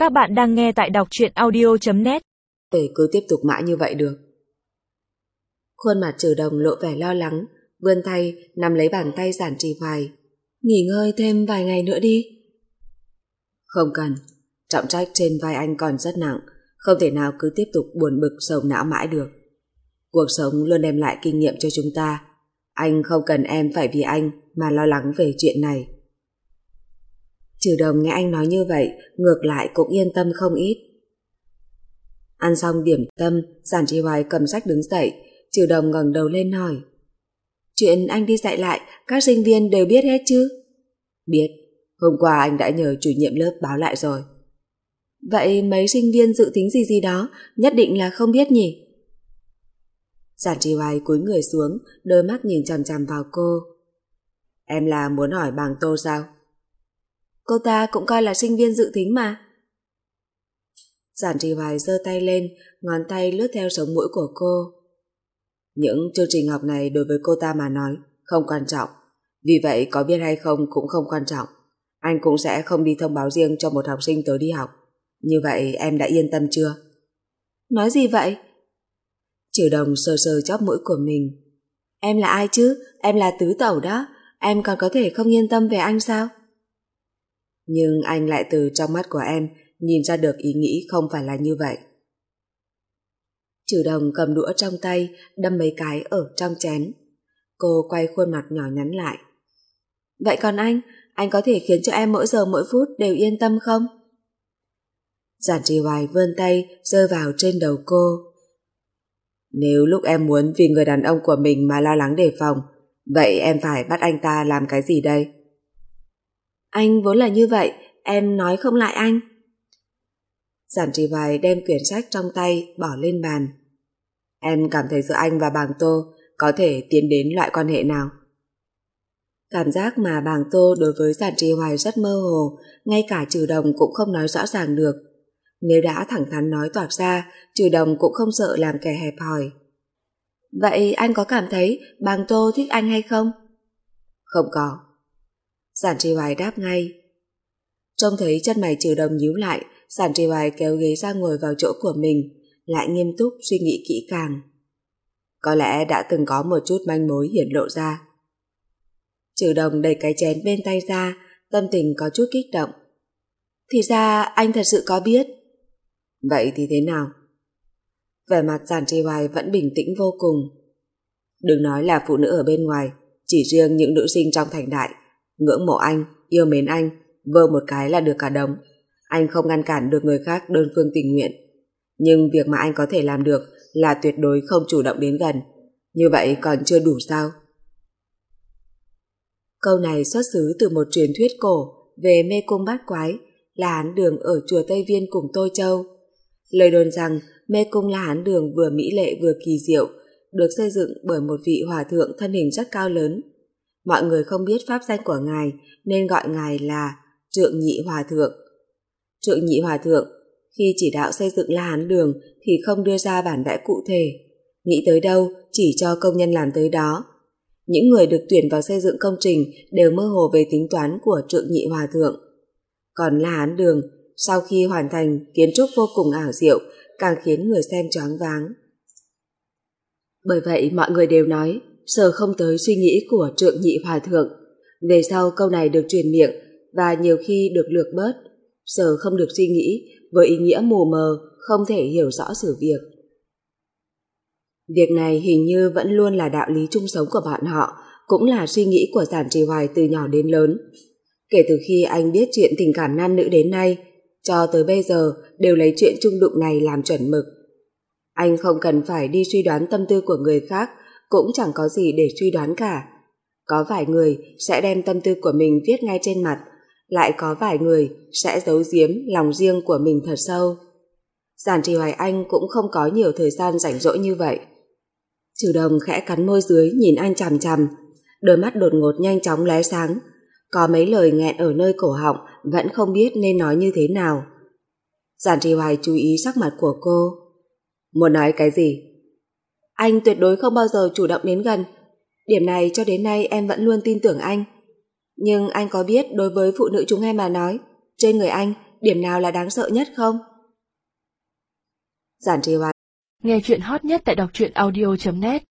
Các bạn đang nghe tại đọc truyện audio.net. Thể cứ tiếp tục mãi như vậy được. Khuôn mặt Trừ Đồng lộ vẻ lo lắng, vươn tay nắm lấy bàn tay Giản Trì Hoài. Nghỉ ngơi thêm vài ngày nữa đi. Không cần, trọng trách trên vai anh còn rất nặng, không thể nào cứ tiếp tục buồn bực sầu não mãi được. Cuộc sống luôn đem lại kinh nghiệm cho chúng ta. Anh không cần em phải vì anh mà lo lắng về chuyện này. Trừ Đồng nghe anh nói như vậy, ngược lại cũng yên tâm không ít. Ăn xong điểm tâm, Giản Trì Hoài cầm sách đứng dậy. Trừ Đồng ngẩng đầu lên hỏi: chuyện anh đi dạy lại, các sinh viên đều biết hết chứ? Biết, hôm qua anh đã nhờ chủ nhiệm lớp báo lại rồi. Vậy mấy sinh viên dự tính gì đó, nhất định là không biết nhỉ? Giản Trì Hoài cúi người xuống, đôi mắt nhìn chằm chằm vào cô. Em là muốn hỏi Bàng Tô sao? Cô ta cũng coi là sinh viên dự tính mà. Giản Trì Hoài giơ tay lên, ngón tay lướt theo sống mũi của cô. Những chương trình học này đối với cô ta mà nói không quan trọng, vì vậy có biết hay không cũng không quan trọng. Anh cũng sẽ không đi thông báo riêng cho một học sinh tới đi học. Như vậy em đã yên tâm chưa? Nói gì vậy? Trừ Đồng sờ sờ chóp mũi của mình. Em là ai chứ? Em là tứ tẩu đó. Em còn có thể không yên tâm về anh sao? Nhưng anh lại từ trong mắt của em nhìn ra được ý nghĩ không phải là như vậy. Trừ Đồng cầm đũa trong tay, đâm mấy cái ở trong chén. Cô quay khuôn mặt nhỏ nhắn lại. Vậy còn anh có thể khiến cho em mỗi giờ mỗi phút đều yên tâm không? Giản Trì Hoài vươn tay rơi vào trên đầu cô. Nếu lúc em muốn vì người đàn ông của mình mà lo lắng đề phòng, vậy em phải bắt anh ta làm cái gì đây? Anh vốn là như vậy, em nói không lại anh. Giản Trì Hoài đem quyển sách trong tay bỏ lên bàn. Em cảm thấy giữa anh và Bàng Tô có thể tiến đến loại quan hệ nào? Cảm giác mà Bàng Tô đối với Giản Trì Hoài rất mơ hồ, ngay cả Trừ Đồng cũng không nói rõ ràng được. Nếu đã thẳng thắn nói toạc ra, Trừ Đồng cũng không sợ làm kẻ hẹp hòi. Vậy anh có cảm thấy Bàng Tô thích anh hay không? Không có. Giản Trì Hoài đáp ngay. Trông thấy chân mày Trừ Đồng nhíu lại, Giản Trì Hoài kéo ghế ra ngồi vào chỗ của mình, lại nghiêm túc suy nghĩ kỹ càng. Có lẽ đã từng có một chút manh mối hiển lộ ra. Trừ Đồng đẩy cái chén bên tay ra, tâm tình có chút kích động. Thì ra anh thật sự có biết. Vậy thì thế nào? Vẻ mặt Giản Trì Hoài vẫn bình tĩnh vô cùng. Đừng nói là phụ nữ ở bên ngoài, chỉ riêng những nữ sinh trong thành đại ngưỡng mộ anh, yêu mến anh, vơ một cái là được cả đống. Anh không ngăn cản được người khác đơn phương tình nguyện. Nhưng việc mà anh có thể làm được là tuyệt đối không chủ động đến gần. Như vậy còn chưa đủ sao? Câu này xuất xứ từ một truyền thuyết cổ về mê cung bát quái, La Hán Đường ở chùa Tây Viên cùng Tô Châu. Lời đồn rằng mê cung La Hán Đường vừa mỹ lệ vừa kỳ diệu, được xây dựng bởi một vị hòa thượng thân hình rất cao lớn. Mọi người không biết pháp danh của ngài nên gọi ngài là Trượng Nhị Hòa Thượng. Trượng Nhị Hòa Thượng khi chỉ đạo xây dựng La Hán Đường thì không đưa ra bản vẽ cụ thể, nghĩ tới đâu chỉ cho công nhân làm tới đó. Những người được tuyển vào xây dựng công trình đều mơ hồ về tính toán của Trượng Nhị Hòa Thượng. Còn La Hán Đường sau khi hoàn thành, kiến trúc vô cùng ảo diệu, càng khiến người xem choáng váng. Bởi vậy mọi người đều nói sờ không tới suy nghĩ của Trượng Nhị Hòa Thượng. Về sau câu này được truyền miệng và nhiều khi được lược bớt, sờ không được suy nghĩ với ý nghĩa mù mờ, không thể hiểu rõ sự việc. Việc này hình như vẫn luôn là đạo lý chung sống của bọn họ, cũng là suy nghĩ của Giản Trì Hoài từ nhỏ đến lớn. Kể từ khi anh biết chuyện tình cảm nam nữ đến nay, cho tới bây giờ đều lấy chuyện chung đụng này làm chuẩn mực. Anh không cần phải đi suy đoán tâm tư của người khác, cũng chẳng có gì để suy đoán cả. Có vài người sẽ đem tâm tư của mình viết ngay trên mặt, lại có vài người sẽ giấu giếm lòng riêng của mình thật sâu. Giản Trì Hoài anh cũng không có nhiều thời gian rảnh rỗi như vậy. Trừ Đồng khẽ cắn môi dưới nhìn anh chằm chằm, đôi mắt đột ngột nhanh chóng lóe sáng, có mấy lời nghẹn ở nơi cổ họng vẫn không biết nên nói như thế nào. Giản Trì Hoài chú ý sắc mặt của cô. Muốn nói cái gì? Anh tuyệt đối không bao giờ chủ động đến gần. Điểm này cho đến nay em vẫn luôn tin tưởng anh. Nhưng anh có biết đối với phụ nữ chúng em mà nói, trên người anh điểm nào là đáng sợ nhất không? Giản Trì Hoài. Nghe chuyện hot nhất tại đọc truyện audio.net